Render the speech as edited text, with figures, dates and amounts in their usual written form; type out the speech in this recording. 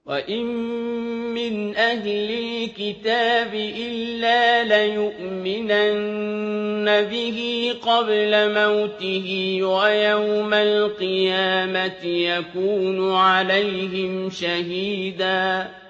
وَإِن مِّنْ أَهْلِ الْكِتَابِ إِلَّا لَيُؤْمِنَنَّ بِهِ قَبْلَ مَوْتِهِ وَيَوْمَ الْقِيَامَةِ يَكُونُ عَلَيْهِمْ شَهِيدًا